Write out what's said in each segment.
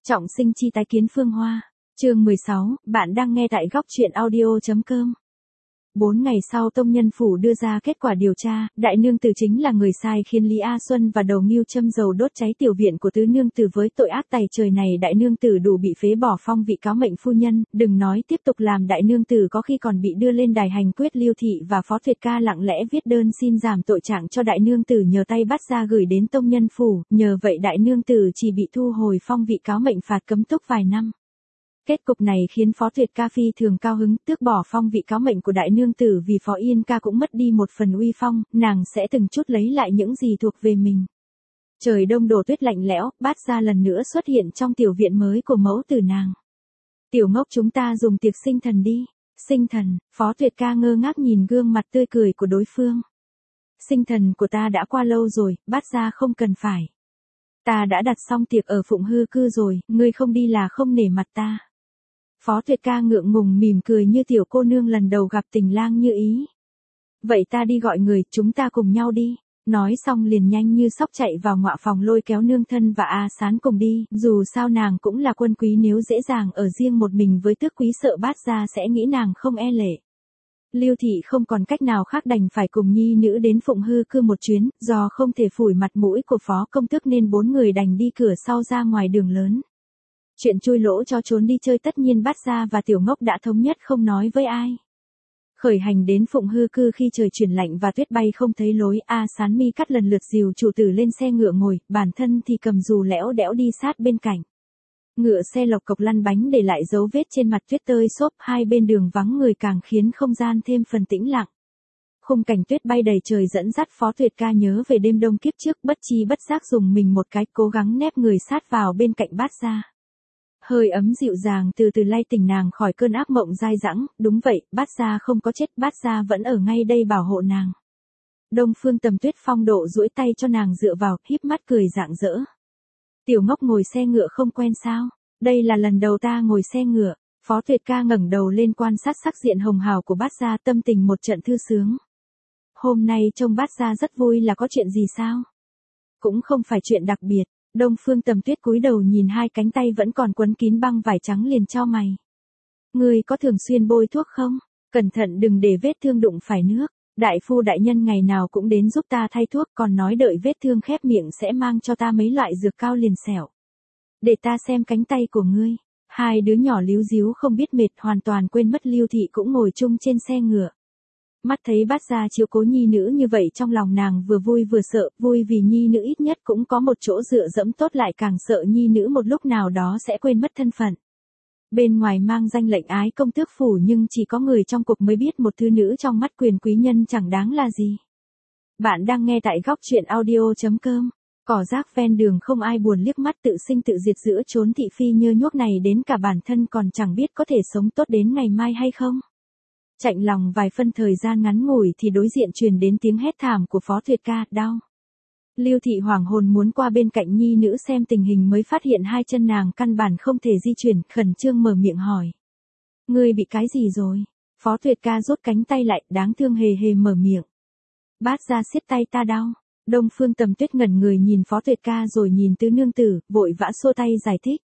Trọng sinh chi tái kiến Phương Hoa. Chương 16, bạn đang nghe tại góc truyện audio.com. 4 ngày sau Tông Nhân Phủ đưa ra kết quả điều tra, đại nương tử chính là người sai khiến Lý A Xuân và Đầu Ngưu châm dầu đốt cháy tiểu viện của tứ nương tử với tội ác tày trời này. Đại nương tử đủ bị phế bỏ phong vị cáo mệnh phu nhân, đừng nói tiếp tục làm đại nương tử có khi còn bị đưa lên đài hành quyết. Lưu Thị và Phó Tuyệt Ca lặng lẽ viết đơn xin giảm tội trạng cho đại nương tử nhờ tay bắt ra gửi đến Tông Nhân Phủ, nhờ vậy đại nương tử chỉ bị thu hồi phong vị cáo mệnh phạt cấm túc vài năm. Kết cục này khiến Phó Tuyệt Ca phi thường cao hứng, tước bỏ phong vị cáo mệnh của đại nương tử vì Phó Yên Ca cũng mất đi một phần uy phong, nàng sẽ từng chút lấy lại những gì thuộc về mình. Trời đông đổ tuyết lạnh lẽo, Bát Gia lần nữa xuất hiện trong tiểu viện mới của mẫu tử nàng. Tiểu ngốc, chúng ta dùng tiệc sinh thần đi. Sinh thần? Phó Tuyệt Ca ngơ ngác nhìn gương mặt tươi cười của đối phương. Sinh thần của ta đã qua lâu rồi, Bát Gia không cần phải. Ta đã đặt xong tiệc ở Phụng Hư Cư rồi, ngươi không đi là không nể mặt ta. Phó Tuyệt Ca ngượng ngùng mỉm cười như tiểu cô nương lần đầu gặp tình lang như ý. Vậy ta đi gọi người, chúng ta cùng nhau đi. Nói xong liền nhanh như sóc chạy vào ngọa phòng lôi kéo nương thân và A Sán cùng đi, dù sao nàng cũng là quân quý, nếu dễ dàng ở riêng một mình với tước quý sợ Bát Gia sẽ nghĩ nàng không e lệ. Lưu Thị không còn cách nào khác đành phải cùng nhi nữ đến Phụng Hư Cư một chuyến, do không thể phủi mặt mũi của Phó Công Tước nên 4 người đành đi cửa sau ra ngoài đường lớn. Chuyện chui lỗ cho trốn đi chơi tất nhiên Bát Gia và Tiểu Ngốc đã thống nhất không nói với ai. Khởi hành đến Phụng Hư Cư khi trời chuyển lạnh và tuyết bay không thấy lối, A Sán Mi Cắt lần lượt dìu chủ tử lên xe ngựa ngồi, bản thân thì cầm dù lẽo đẽo đi sát bên cạnh. Ngựa xe lộc cộc lăn bánh để lại dấu vết trên mặt tuyết tơi xốp, hai bên đường vắng người càng khiến không gian thêm phần tĩnh lặng. Khung cảnh tuyết bay đầy trời dẫn dắt Phó Tuyệt Ca nhớ về đêm đông kiếp trước, bất chi bất giác dùng mình một cái, cố gắng nép người sát vào bên cạnh Bát Gia. Hơi ấm dịu dàng từ từ lay tỉnh nàng khỏi cơn ác mộng dai dẳng. Đúng vậy, Bát Gia không có chết, Bát Gia vẫn ở ngay đây bảo hộ nàng. Đông Phương Tầm Tuyết phong độ duỗi tay cho nàng dựa vào, híp mắt cười rạng rỡ. Tiểu Ngốc ngồi xe ngựa không quen sao? Đây là lần đầu ta ngồi xe ngựa. Phó Tuyệt Ca ngẩng đầu lên quan sát sắc diện hồng hào của Bát Gia, tâm tình một trận thư sướng. Hôm nay trông Bát Gia rất vui, là có chuyện gì sao? Cũng không phải chuyện đặc biệt. Đông Phương Tầm Tuyết cúi đầu nhìn hai cánh tay vẫn còn quấn kín băng vải trắng liền chau mày. Ngươi có thường xuyên bôi thuốc không? Cẩn thận đừng để vết thương đụng phải nước. Đại phu đại nhân ngày nào cũng đến giúp ta thay thuốc, còn nói đợi vết thương khép miệng sẽ mang cho ta mấy loại dược cao liền xẻo. Để ta xem cánh tay của ngươi. Hai đứa nhỏ líu díu không biết mệt, hoàn toàn quên mất Lưu Thị cũng ngồi chung trên xe ngựa. Mắt thấy Bát Gia chiếu cố nhi nữ như vậy, trong lòng nàng vừa vui vừa sợ, vui vì nhi nữ ít nhất cũng có một chỗ dựa dẫm tốt, lại càng sợ nhi nữ một lúc nào đó sẽ quên mất thân phận. Bên ngoài mang danh lệnh ái công tước phủ nhưng chỉ có người trong cuộc mới biết một thứ nữ trong mắt quyền quý nhân chẳng đáng là gì. Bạn đang nghe tại góc truyện audio.com. Cỏ rác ven đường không ai buồn liếc mắt, tự sinh tự diệt giữa chốn thị phi nhơ nhuốc này, đến cả bản thân còn chẳng biết có thể sống tốt đến ngày mai hay không. Chạnh lòng vài phân thời gian ngắn ngủi thì đối diện truyền đến tiếng hét thảm của Phó Tuyệt Ca, đau. Lưu Thị hoảng hồn muốn qua bên cạnh nhi nữ xem tình hình mới phát hiện hai chân nàng căn bản không thể di chuyển, khẩn trương mở miệng hỏi. Ngươi bị cái gì rồi? Phó Tuyệt Ca rút cánh tay lại, đáng thương hề hề mở miệng. Bát Gia siết tay ta đau. Đông Phương Tầm Tuyết ngẩn người nhìn Phó Tuyệt Ca rồi nhìn tứ nương tử, vội vã xua tay giải thích.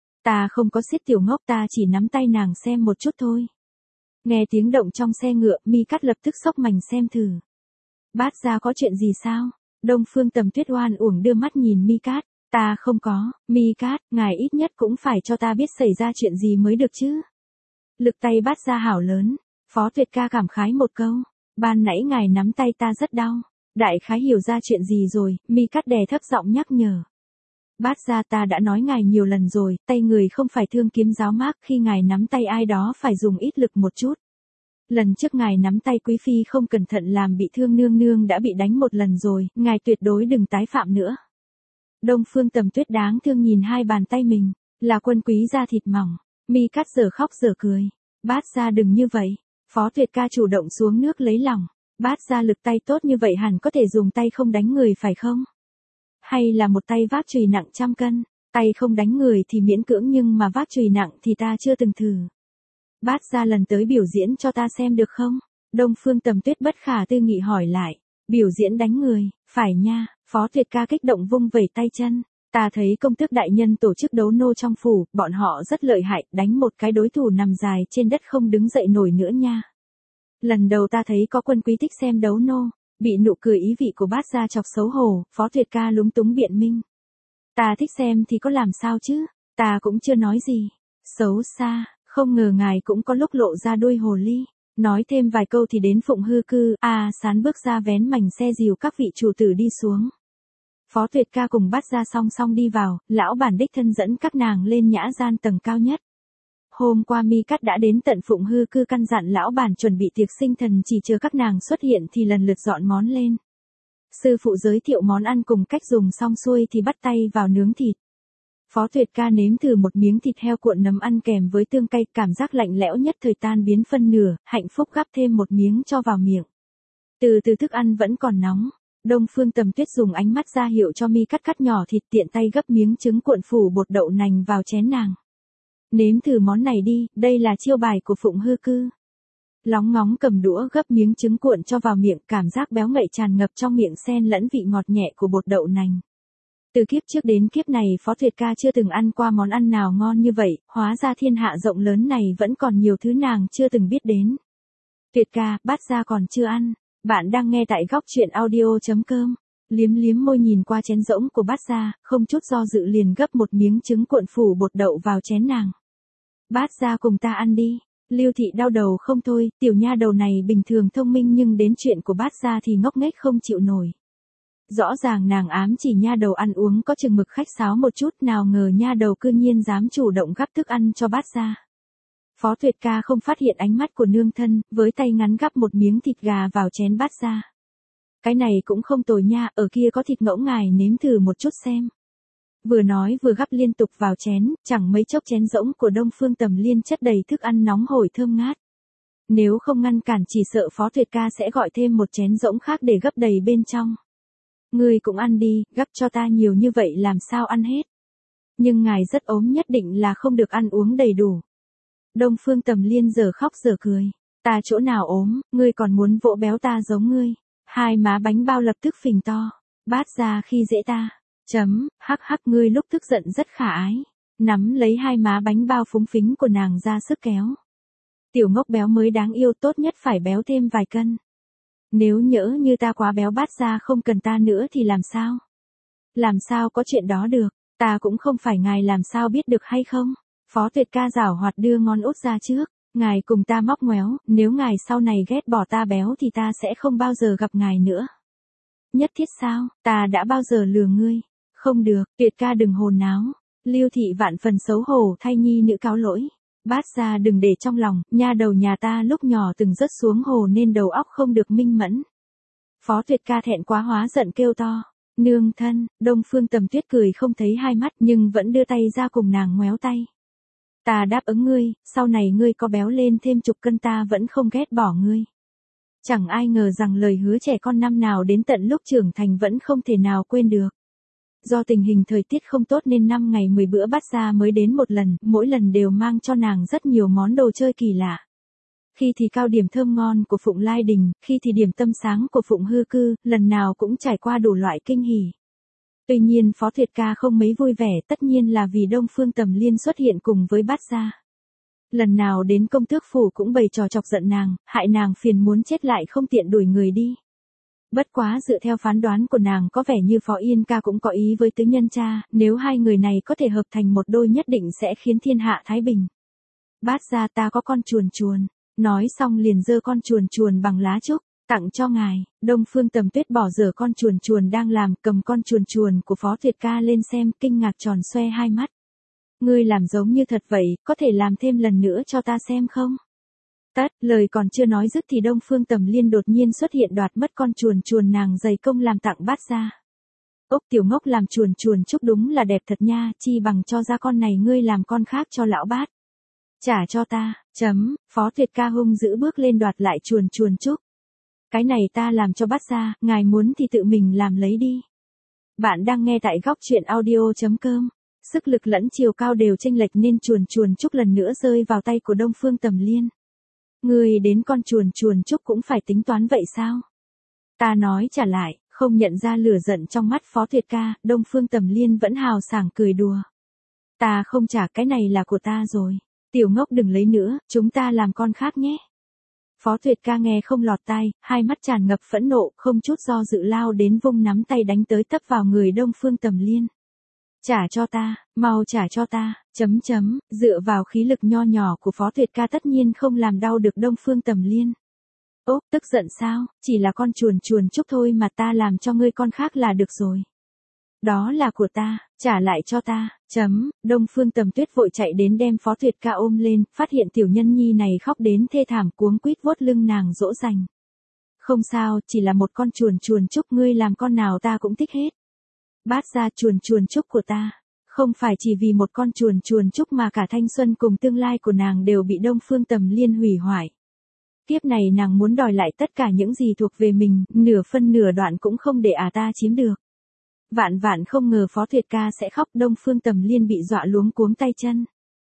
Ta không có siết Tiểu Ngốc, ta chỉ nắm tay nàng xem một chút thôi. Nghe tiếng động trong xe ngựa, Mi Cắt lập tức xốc mành xem thử. Bát Gia có chuyện gì sao? Đông Phương Tầm Tuyết oan uổng đưa mắt nhìn Mi Cắt. Ta không có, Mi Cắt, ngài ít nhất cũng phải cho ta biết xảy ra chuyện gì mới được chứ. Lực tay Bát Gia hảo lớn. Phó Tuyệt Ca cảm khái một câu. Ban nãy ngài nắm tay ta rất đau. Đại khái hiểu ra chuyện gì rồi, Mi Cắt đè thấp giọng nhắc nhở. Bát Gia, ta đã nói ngài nhiều lần rồi, tay người không phải thương kiếm giáo mác, khi ngài nắm tay ai đó phải dùng ít lực một chút. Lần trước ngài nắm tay quý phi không cẩn thận làm bị thương nương nương đã bị đánh một lần rồi, ngài tuyệt đối đừng tái phạm nữa. Đông Phương Tầm Tuyết đáng thương nhìn hai bàn tay mình, là quân quý da thịt mỏng. Mi Cắt giờ khóc giờ cười. Bát Gia đừng như vậy. Phó Tuyệt Ca chủ động xuống nước lấy lòng. Bát Gia lực tay tốt như vậy hẳn có thể dùng tay không đánh người phải không? Hay là một tay vác chùy nặng 100 cân, tay không đánh người thì miễn cưỡng nhưng mà vác chùy nặng thì ta chưa từng thử. Bát Gia lần tới biểu diễn cho ta xem được không? Đông Phương Tầm Tuyết bất khả tư nghị hỏi lại. Biểu diễn đánh người, phải nha. Phó Tuyệt Ca kích động vung vẩy tay chân. Ta thấy công tước đại nhân tổ chức đấu nô trong phủ, bọn họ rất lợi hại, đánh một cái đối thủ nằm dài trên đất không đứng dậy nổi nữa nha. Lần đầu ta thấy có quân quý thích xem đấu nô, bị nụ cười ý vị của bát gia chọc xấu hổ, Phó Tuyệt ca lúng túng biện minh. Ta thích xem thì có làm sao chứ, ta cũng chưa nói gì. Xấu xa, không ngờ ngài cũng có lúc lộ ra đuôi hồ ly. Nói thêm vài câu thì đến Phụng Hư Cư, Sán bước ra vén mảnh xe dìu các vị chủ tử đi xuống. Phó Tuyệt ca cùng Bát gia song song đi vào, lão bản đích thân dẫn các nàng lên nhã gian tầng cao nhất. Hôm qua Mi Cắt đã đến tận Phụng Hư Cư căn dặn lão bản chuẩn bị tiệc sinh thần, chỉ chờ các nàng xuất hiện thì lần lượt dọn món lên. Sư phụ giới thiệu món ăn cùng cách dùng xong xuôi thì bắt tay vào nướng thịt. Phó Tuyệt ca nếm thử một miếng thịt heo cuộn nấm ăn kèm với tương cay, cảm giác lạnh lẽo nhất thời tan biến phân nửa, hạnh phúc gắp thêm một miếng cho vào miệng. Từ từ thức ăn vẫn còn nóng. Đông Phương Tầm Tuyết dùng ánh mắt ra hiệu cho Mi Cắt cắt nhỏ thịt, tiện tay gấp miếng trứng cuộn phủ bột đậu nành vào chén nàng. Nếm thử món này đi, đây là chiêu bài của Phụng Hư Cư. Lóng ngóng cầm đũa gấp miếng trứng cuộn cho vào miệng, cảm giác béo ngậy tràn ngập trong miệng xen lẫn vị ngọt nhẹ của bột đậu nành. Từ kiếp trước đến kiếp này Phó Tuyệt ca chưa từng ăn qua món ăn nào ngon như vậy, hóa ra thiên hạ rộng lớn này vẫn còn nhiều thứ nàng chưa từng biết đến. Tuyệt ca, Bát gia còn chưa ăn. Bạn đang nghe tại góc truyện audio.com. Liếm liếm môi nhìn qua chén rỗng của Bát gia, không chút do dự liền gấp một miếng trứng cuộn phủ bột đậu vào chén nàng. Bát gia cùng ta ăn đi. Lưu Thị đau đầu không thôi, tiểu nha đầu này bình thường thông minh nhưng đến chuyện của Bát gia thì ngốc nghếch không chịu nổi. Rõ ràng nàng ám chỉ nha đầu ăn uống có chừng mực khách sáo một chút, nào ngờ nha đầu cư nhiên dám chủ động gắp thức ăn cho Bát gia. Phó Tuyệt ca không phát hiện ánh mắt của nương thân, với tay ngắn gắp một miếng thịt gà vào chén Bát gia. Cái này cũng không tồi nha, ở kia có thịt ngỗng, ngài nếm thử một chút xem. Vừa nói vừa gắp liên tục vào chén, chẳng mấy chốc chén rỗng của Đông Phương Tầm Liên chất đầy thức ăn nóng hổi thơm ngát. Nếu không ngăn cản chỉ sợ Phó Tuyệt ca sẽ gọi thêm một chén rỗng khác để gấp đầy bên trong. Ngươi cũng ăn đi, gắp cho ta nhiều như vậy làm sao ăn hết. Nhưng ngài rất ốm, nhất định là không được ăn uống đầy đủ. Đông Phương Tầm Liên giờ khóc giờ cười. Ta chỗ nào ốm, ngươi còn muốn vỗ béo ta giống ngươi. Hai má bánh bao lập tức phình to. Bát gia khi dễ ta. Hắc hắc, ngươi lúc tức giận rất khả ái. Nắm lấy hai má bánh bao phúng phính của nàng ra sức kéo. Tiểu ngốc béo mới đáng yêu, tốt nhất phải béo thêm vài cân. Nếu nhỡ như ta quá béo Bát gia không cần ta nữa thì làm sao? Làm sao có chuyện đó được, ta cũng không phải ngài làm sao biết được hay không? Phó Tuyệt ca giảo hoạt đưa ngón út ra trước, ngài cùng ta móc ngoéo, nếu ngài sau này ghét bỏ ta béo thì ta sẽ không bao giờ gặp ngài nữa. Nhất thiết sao, ta đã bao giờ lừa ngươi? Không được, Tuyệt ca đừng hồn náo. Lưu Thị vạn phần xấu hổ thay nhi nữ cáo lỗi. Bát gia đừng để trong lòng, nha đầu nhà ta lúc nhỏ từng rớt xuống hồ nên đầu óc không được minh mẫn. Phó Tuyệt ca thẹn quá hóa giận kêu to. Nương thân, Đông Phương Tầm Tuyết cười không thấy hai mắt nhưng vẫn đưa tay ra cùng nàng ngoéo tay. Ta đáp ứng ngươi, sau này ngươi có béo lên thêm chục cân ta vẫn không ghét bỏ ngươi. Chẳng ai ngờ rằng lời hứa trẻ con năm nào đến tận lúc trưởng thành vẫn không thể nào quên được. Do tình hình thời tiết không tốt nên 5 ngày 10 bữa Bát gia mới đến một lần, mỗi lần đều mang cho nàng rất nhiều món đồ chơi kỳ lạ. Khi thì cao điểm thơm ngon của Phụng Lai Đình, khi thì điểm tâm sáng của Phụng Hư Cư, lần nào cũng trải qua đủ loại kinh hỉ. Tuy nhiên Phó Tuyệt ca không mấy vui vẻ, tất nhiên là vì Đông Phương Tầm Liên xuất hiện cùng với Bát gia. Lần nào đến công tước phủ cũng bày trò chọc giận nàng, hại nàng phiền muốn chết lại không tiện đuổi người đi. Bất quá dựa theo phán đoán của nàng có vẻ như Phó Yên ca cũng có ý với tứ nhân cha, nếu hai người này có thể hợp thành một đôi nhất định sẽ khiến thiên hạ thái bình. Bát gia ta có con chuồn chuồn, nói xong liền giơ con chuồn chuồn bằng lá trúc, tặng cho ngài. Đông Phương Tầm Tuyết bỏ dở con chuồn chuồn đang làm, cầm con chuồn chuồn của Phó Tuyệt ca lên xem, kinh ngạc tròn xoe hai mắt. Ngươi làm giống như thật vậy, có thể làm thêm lần nữa cho ta xem không? Tất, lời còn chưa nói dứt thì Đông Phương Tầm Liên đột nhiên xuất hiện đoạt mất con chuồn chuồn nàng dày công làm tặng Bát gia. Ốc tiểu ngốc, làm chuồn chuồn chúc đúng là đẹp thật nha, chi bằng cho ra con này ngươi làm con khác cho lão Bát. Trả cho ta. Phó Tuyệt ca hung dữ bước lên đoạt lại chuồn chuồn chúc. Cái này ta làm cho Bát gia, ngài muốn thì tự mình làm lấy đi. Bạn đang nghe tại góc truyện audio.com. Sức lực lẫn chiều cao đều chênh lệch nên chuồn chuồn chúc lần nữa rơi vào tay của Đông Phương Tầm Liên. Ngươi đến con chuồn chuồn chúc cũng phải tính toán vậy sao? Ta nói trả lại, Không nhận ra lửa giận trong mắt Phó Tuyệt ca, Đông Phương Tầm Liên vẫn hào sảng cười đùa. Ta không trả, cái này là của ta rồi. Tiểu ngốc đừng lấy nữa, chúng ta làm con khác nhé. Phó Tuyệt ca nghe không lọt tai, hai mắt tràn ngập phẫn nộ, không chút do dự lao đến vung nắm tay đánh tới tấp vào người Đông Phương Tầm Liên. Trả cho ta, mau trả cho ta, dựa vào khí lực nho nhỏ của Phó Tuyệt ca tất nhiên không làm đau được Đông Phương Tầm Liên. Ốp, tức giận sao, chỉ là con chuồn chuồn chúc thôi mà, ta làm cho ngươi con khác là được rồi. Đó là của ta, trả lại cho ta, Đông Phương Tầm Tuyết vội chạy đến đem Phó Tuyệt ca ôm lên, phát hiện tiểu nhân nhi này khóc đến thê thảm, cuống quýt vuốt lưng nàng dỗ dành. Không sao, chỉ là một con chuồn chuồn chúc, ngươi làm con nào ta cũng thích hết. Bát ra, chuồn chuồn chúc của ta, không phải chỉ vì một con chuồn chuồn chúc mà cả thanh xuân cùng tương lai của nàng đều bị Đông Phương Tầm Liên hủy hoại. Kiếp này nàng muốn đòi lại tất cả những gì thuộc về mình, nửa phân nửa đoạn cũng không để ta chiếm được. Vạn vạn không ngờ Phó Tuyệt ca sẽ khóc, Đông Phương Tầm Liên bị dọa luống cuống tay chân.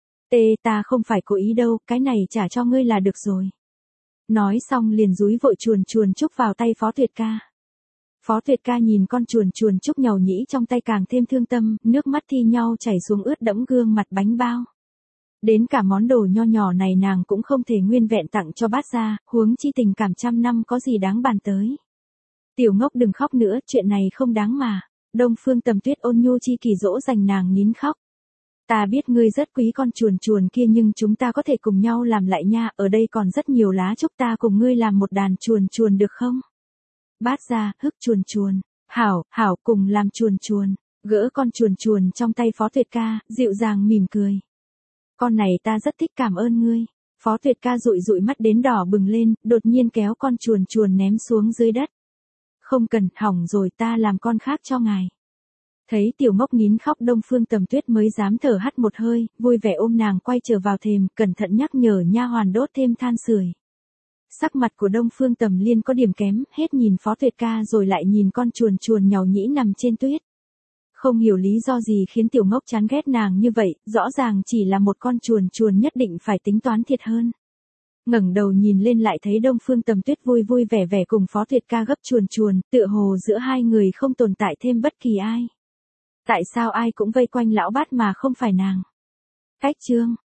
Ta không phải cố ý đâu, cái này trả cho ngươi là được rồi. Nói xong liền dúi vội chuồn chuồn chúc vào tay Phó Tuyệt ca. Phó Tuyệt ca nhìn con chuồn chuồn chúc nhàu nhĩ trong tay càng thêm thương tâm, nước mắt thi nhau chảy xuống ướt đẫm gương mặt bánh bao. Đến cả món đồ nho nhỏ này nàng cũng không thể nguyên vẹn tặng cho bát gia, huống chi tình cảm trăm năm có gì đáng bàn tới. Tiểu ngốc đừng khóc nữa, chuyện này không đáng mà. Đông Phương Tầm Tuyết ôn nhu chi kỷ dỗ dành nàng nín khóc. Ta biết ngươi rất quý con chuồn chuồn kia nhưng chúng ta có thể cùng nhau làm lại nha, ở đây còn rất nhiều lá trúc, ta cùng ngươi làm một đàn chuồn chuồn được không? Bát gia, hức chuồn chuồn. Hảo, cùng làm chuồn chuồn. Gỡ con chuồn chuồn trong tay Phó Tuyệt ca, dịu dàng mỉm cười. Con này ta rất thích, cảm ơn ngươi. Phó Tuyệt ca dụi dụi mắt đến đỏ bừng lên, đột nhiên kéo con chuồn chuồn ném xuống dưới đất. Không cần, hỏng rồi, ta làm con khác cho ngài. Thấy tiểu ngốc nín khóc, Đông Phương Tầm Tuyết mới dám thở hắt một hơi, vui vẻ ôm nàng quay trở vào thềm, cẩn thận nhắc nhở nha hoàn đốt thêm than sưởi. Sắc mặt của Đông Phương Tầm Liên có điểm kém, hết nhìn Phó Tuyệt ca rồi lại nhìn con chuồn chuồn nhàu nhĩ nằm trên tuyết. Không hiểu lý do gì khiến tiểu ngốc chán ghét nàng như vậy, rõ ràng chỉ là một con chuồn chuồn nhất định phải tính toán thiệt hơn. Ngẩng đầu nhìn lên lại thấy Đông Phương Tầm Tuyết vui vui vẻ vẻ cùng Phó Tuyệt ca gấp chuồn chuồn, tựa hồ giữa hai người không tồn tại thêm bất kỳ ai. Tại sao ai cũng vây quanh lão bát mà không phải nàng? Cách chương